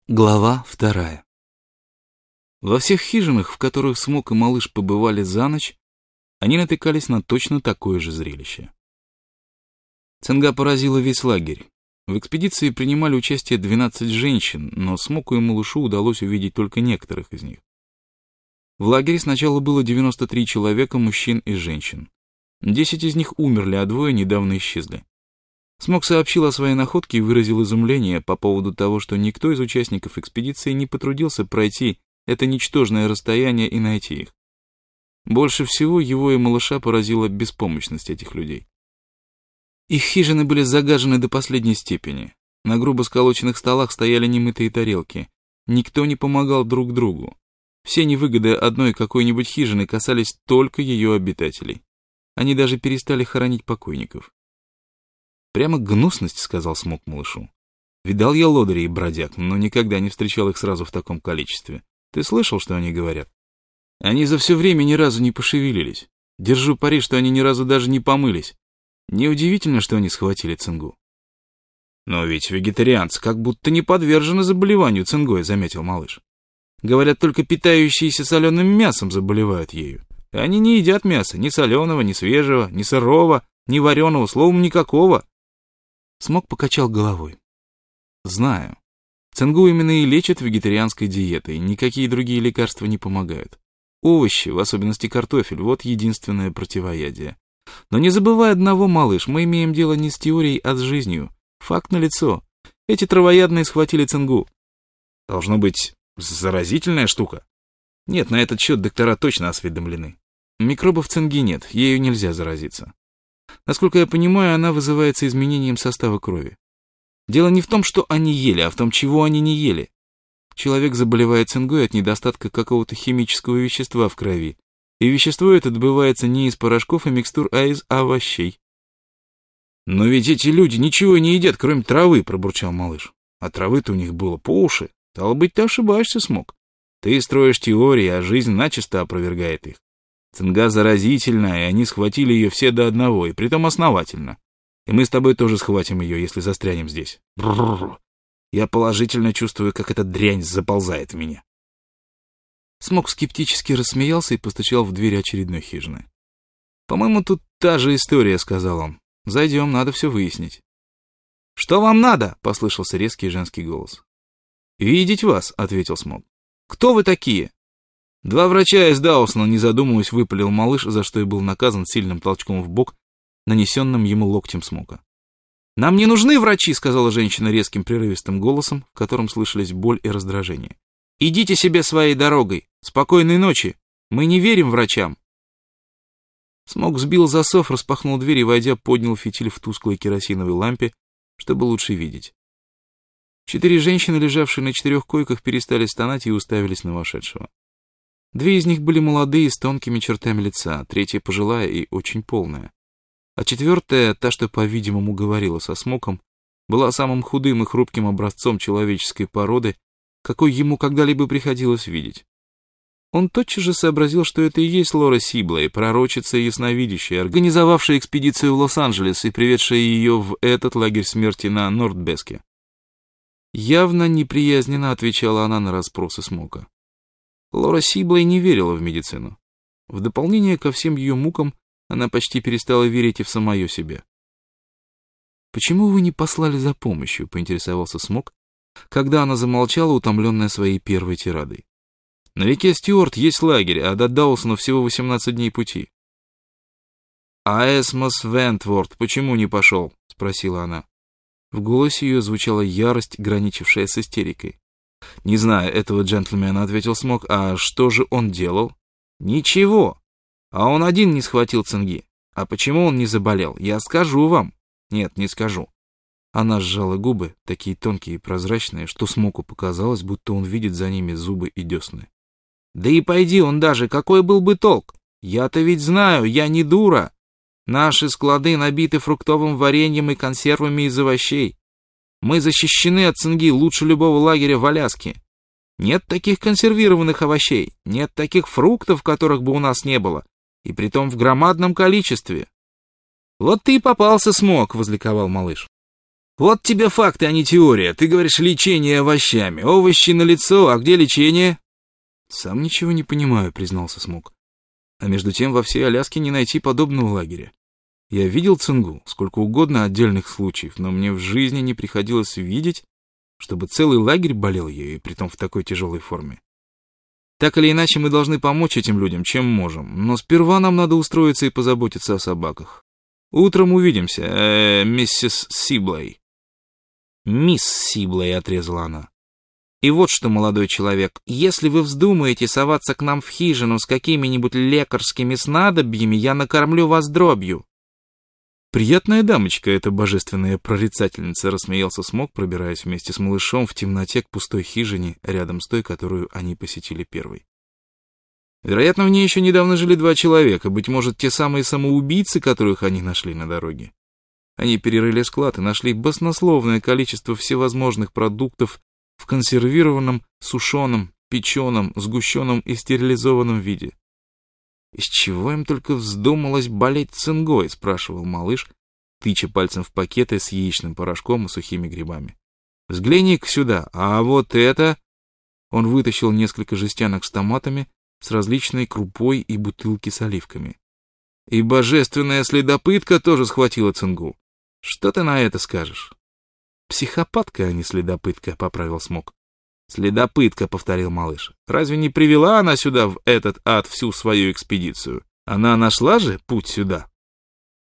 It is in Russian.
Глава 2. Во всех хижинах, в которых Смок и малыш побывали за ночь, они натыкались на точно такое же зрелище. Цинга поразила весь лагерь. В экспедиции принимали участие 12 женщин, но Смоку и малышу удалось увидеть только некоторых из них. В лагере сначала было 93 человека, мужчин и женщин. 10 из них умерли, а 2 недавно исчезли. Смок сообщил о своей находке и выразил изумление по поводу того, что никто из участников экспедиции не потрудился пройти это ничтожное расстояние и найти их. Больше всего его и малыша поразила беспомощность этих людей. Их хижины были загажены до последней степени. На грубо сколоченных столах стояли немытые тарелки. Никто не помогал друг другу. Все невыгоды одной какой-нибудь хижины касались только ее обитателей. Они даже перестали хоронить покойников. «Прямо гнусность», — сказал Смок малышу. «Видал я лодырей и бродяг, но никогда не встречал их сразу в таком количестве. Ты слышал, что они говорят? Они за все время ни разу не пошевелились. Держу пари, что они ни разу даже не помылись. Неудивительно, что они схватили цингу». «Но ведь вегетарианцы как будто не подвержены заболеванию цингой», — заметил малыш. «Говорят, только питающиеся соленым мясом заболевают ею. Они не едят мяса, ни соленого, ни свежего, ни сырого, ни вареного, словом, никакого». Смок покачал головой. «Знаю. Цингу именно и лечат вегетарианской диетой, никакие другие лекарства не помогают. Овощи, в особенности картофель, вот единственное противоядие. Но не забывай одного, малыш, мы имеем дело не с теорией, а с жизнью. Факт налицо. Эти травоядные схватили цингу. Должно быть, заразительная штука. Нет, на этот счет доктора точно осведомлены. Микробов цинги нет, ею нельзя заразиться. Насколько я понимаю, она вызывается изменением состава крови. Дело не в том, что они ели, а в том, чего они не ели. Человек заболевает цингой от недостатка какого-то химического вещества в крови, и вещество это добывается не из порошков и микстур, а из овощей. «Но ведь эти люди ничего не едят, кроме травы», — пробурчал малыш. «А травы-то у них было по уши. Стало быть, ты ошибаешься, Смок. Ты строишь теории, а жизнь начисто опровергает их. Цинга заразительная, и они схватили ее все до одного, и притом основательно. И мы с тобой тоже схватим ее, если застрянем здесь. Бррр. Я положительно чувствую, как эта дрянь заползает в меня». Смок скептически рассмеялся и постучал в дверь очередной хижины. «По-моему, тут та же история», — сказал он. «Зайдем, надо все выяснить». «Что вам надо?» — послышался резкий женский голос. «Видеть вас», — ответил Смок. «Кто вы такие?» 2 врача из Даусона, не задумываясь, выпалил малыш, за что и был наказан сильным толчком в бок, нанесенным ему локтем Смока. «Нам не нужны врачи», — сказала женщина резким прерывистым голосом, в котором слышались боль и раздражение. «Идите себе своей дорогой. Спокойной ночи. Мы не верим врачам». Смок сбил засов, распахнул дверь и, войдя, поднял фитиль в тусклой керосиновой лампе, чтобы лучше видеть. 4 женщины, лежавшие на 4 койках, перестали стонать и уставились на вошедшего. 2 из них были молодые, с тонкими чертами лица, 3 пожилая и очень полная. А 4, та, что, по-видимому, говорила со Смоком, была самым худым и хрупким образцом человеческой породы, какой ему когда-либо приходилось видеть. Он тотчас же сообразил, что это и есть Лора Сиблей, пророчица и ясновидящая, организовавшая экспедицию в Лос-Анджелес и приведшая ее в этот лагерь смерти на Нордбеске. Явно неприязненно отвечала она на расспросы Смока. Лора Сиблей не верила в медицину. В дополнение ко всем ее мукам, она почти перестала верить и в самое себя. «Почему вы не послали за помощью?» — поинтересовался Смок, когда она замолчала, утомленная своей первой тирадой. «На реке Стюарт есть лагерь, а до Даусона всего 18 дней пути». «А Эсмос Вентворд почему не пошел?» — спросила она. В голосе ее звучала ярость, граничившая с истерикой. «Не знаю этого джентльмена», — ответил Смок. «А что же он делал?» «Ничего. А он один не схватил цинги. А почему он не заболел? Я скажу вам». «Нет, не скажу». Она сжала губы, такие тонкие и прозрачные, что Смоку показалось, будто он видит за ними зубы и десны. «Да и пойди он даже, какой был бы толк? Я-то ведь знаю, я не дура. Наши склады набиты фруктовым вареньем и консервами из овощей. Мы защищены от цинги лучше любого лагеря в Аляске. Нет таких консервированных овощей, нет таких фруктов, которых бы у нас не было, и притом в громадном количестве». «Вот ты и попался, Смок», — возликовал малыш. Вот тебе факты, а не теория. Ты говоришь лечение овощами. Овощи на лицо, а где лечение? Сам ничего не понимаю, признался Смок. А между тем во всей Аляске не найти подобного лагеря. Я видел цингу, сколько угодно отдельных случаев, но мне в жизни не приходилось видеть, чтобы целый лагерь болел ею, и притом в такой тяжелой форме. Так или иначе, мы должны помочь этим людям, чем можем, но сперва нам надо устроиться и позаботиться о собаках. Утром увидимся, миссис Сиблей. «Мисс Сиблей», — отрезала она. «И вот что, молодой человек, если вы вздумаете соваться к нам в хижину с какими-нибудь лекарскими снадобьями, я накормлю вас дробью». «Приятная дамочка, эта божественная прорицательница», — рассмеялся Смок, пробираясь вместе с малышом в темноте к пустой хижине, рядом с той, которую они посетили первой. Вероятно, в ней еще недавно жили 2 человека, быть может, те самые самоубийцы, которых они нашли на дороге. Они перерыли склад и нашли баснословное количество всевозможных продуктов в консервированном, сушеном, печеном, сгущенном и стерилизованном виде. «Из чего им только вздумалось болеть цингой?» — спрашивал малыш, тыча пальцем в пакеты с яичным порошком и сухими грибами. «Взгляни-ка сюда, а вот это...» Он вытащил несколько жестянок с томатами, с различной крупой и бутылки с оливками. «И божественная следопытка тоже схватила цингу. Что ты на это скажешь?» «Психопатка, а не следопытка», — поправил Смок. «Следопытка», — повторил малыш. «Разве не привела она сюда, в этот ад, всю свою экспедицию? Она нашла же путь сюда?»